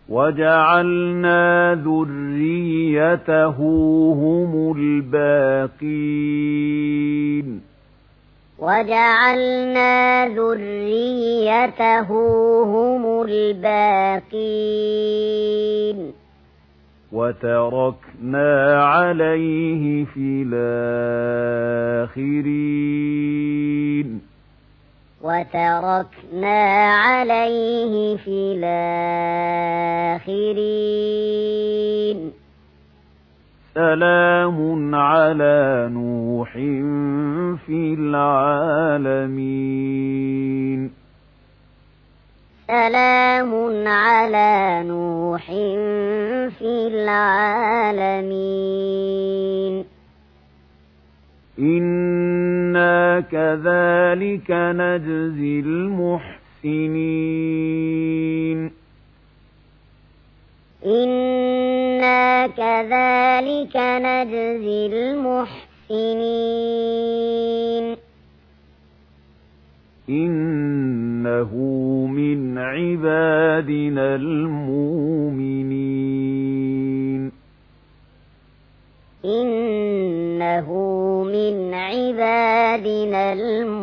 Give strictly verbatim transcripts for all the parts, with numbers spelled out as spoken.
وجعلنا ذريته هم الباقين وجعلنا ذريته هم الباقين وتركنا عليه في الآخرين وتركنا عليه في الآخرين سلام على نوح في العالمين سلام على نوح في العالمين إنا كذلك نجزي المحسنين إنا كذلك نجزي المحسنين إنه من عبادنا المؤمنين إنه من عبادنا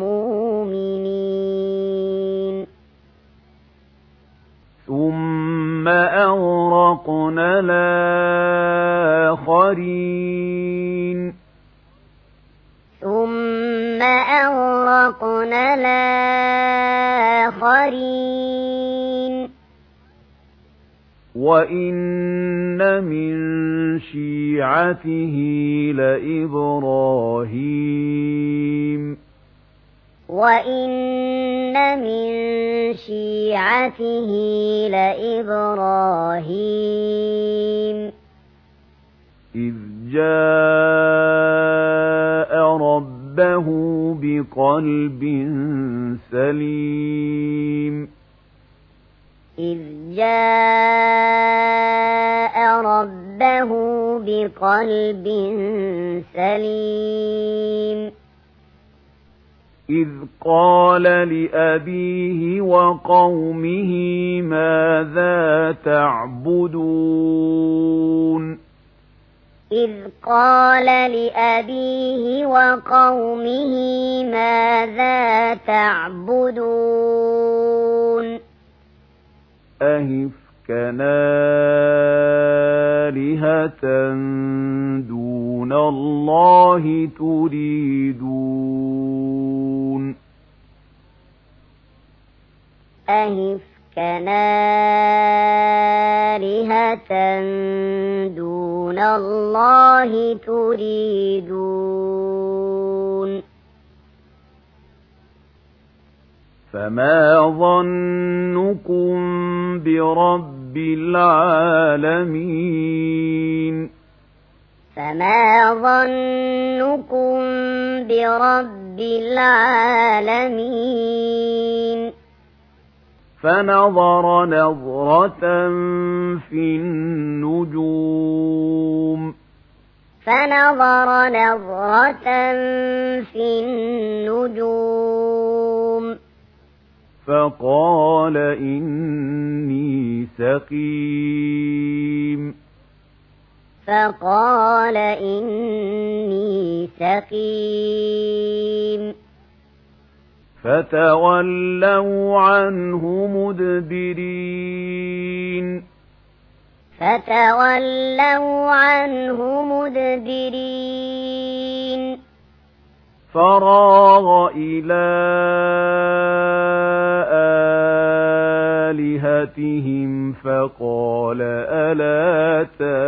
المؤمنين ثم أغرقنا الآخرين ثم أغرقنا الآخرين وإن من شيعته لإبراهيم وإن من شيعته لإبراهيم إذ جاء ربه بقلب سليم إذ جاء ربه بقلب سليم إذ قال لأبيه وقومه ماذا تعبدون إذ قال لأبيه وقومه ماذا تعبدون أهفكا آلهة دون الله تريدون أهفكا آلهة دون الله تريدون فما ظنكم برب العالمين فما ظنكم برب العالمين فنظر نظرة في النجوم فنظر نظرة في النجوم فقال إني سقيم فقال إني سقيم فتولوا عنه مدبرين فتولوا عنه مدبرين فراغ إلى آلهتهم فقال ألا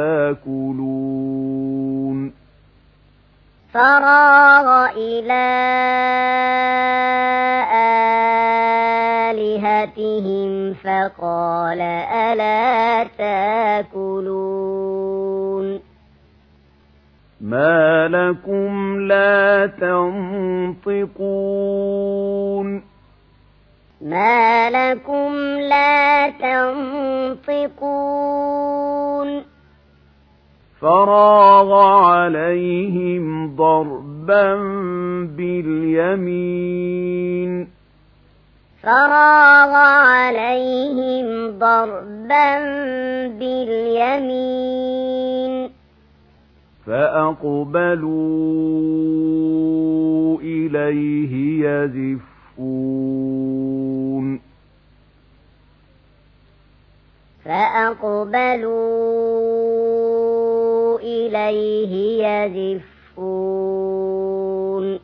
تاكلون فراغ إلى آلهتهم فقال ألا تاكلون ما لكم لا تنطقون ما لكم لا تنطقون فراغ عليهم ضربا باليمين فراغ عليهم ضربا باليمين فأقبلوا إليه يزفون فأقبلوا إليه يزفون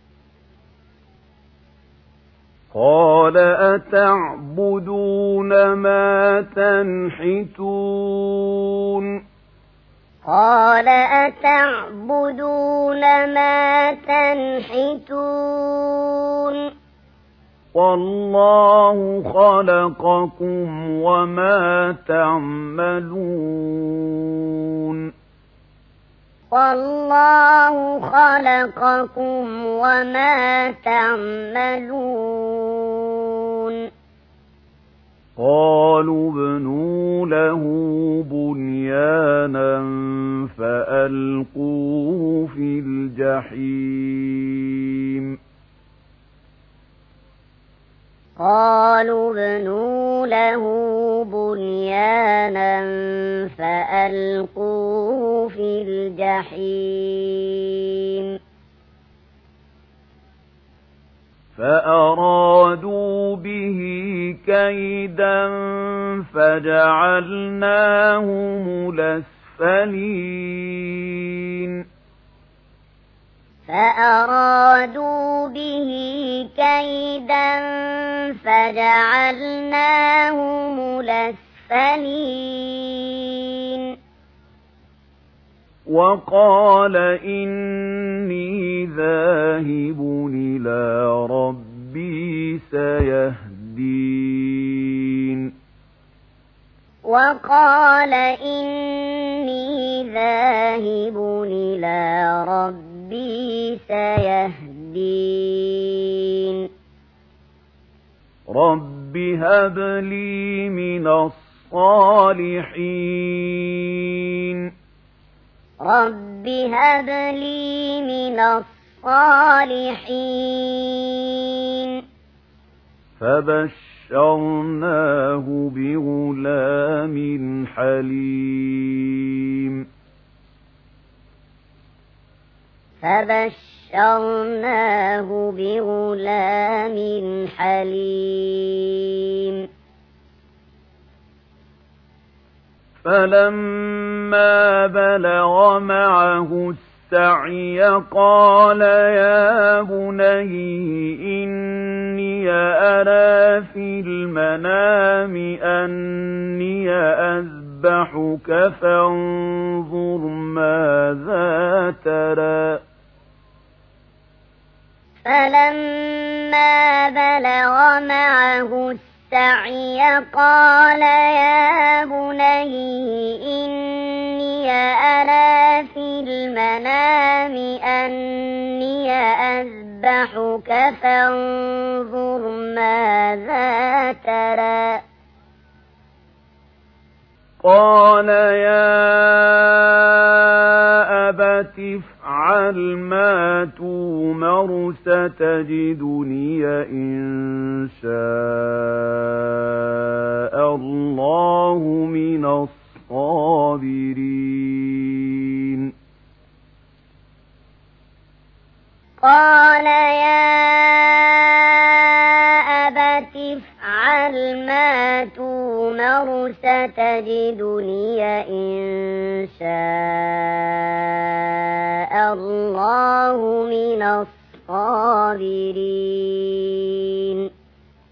قال أتعبدون ما تنحتون قال أتعبدون ما تنحتون والله خلقكم وما تعملون والله خلقكم وما تعملون قالوا ابنوا له بنيانا فألقوه في الجحيم قالوا ابنوا له بنيانا فألقوه في الجحيم فأرادوا به كيدا فجعلناهم الأسفلين فأرادوا به كيدا فجعلناهم الأسفلين وقال إني ذاهب إلى ربي سيهدين وقال إني ذاهب إلى ربي سيهدين رب هب لي من الصالحين رب هب لي من الصالحين فبشرناه بغلام حليم فبشرناه بغلام حليم فلما بلغ معه السعي قال يا بني إني أرى في المنام أني أذبحك فانظر ماذا ترى فلما بلغ معه السعي قال يا بني إني أرى في المنام أني أذبحك فانظر ماذا ترى قال يا أبت افعل ما تؤمر ستجدني إن شاء الله من الصابرين قال يا أبت افعل ما تؤمر ستجدني إن شاء الله من الصابرين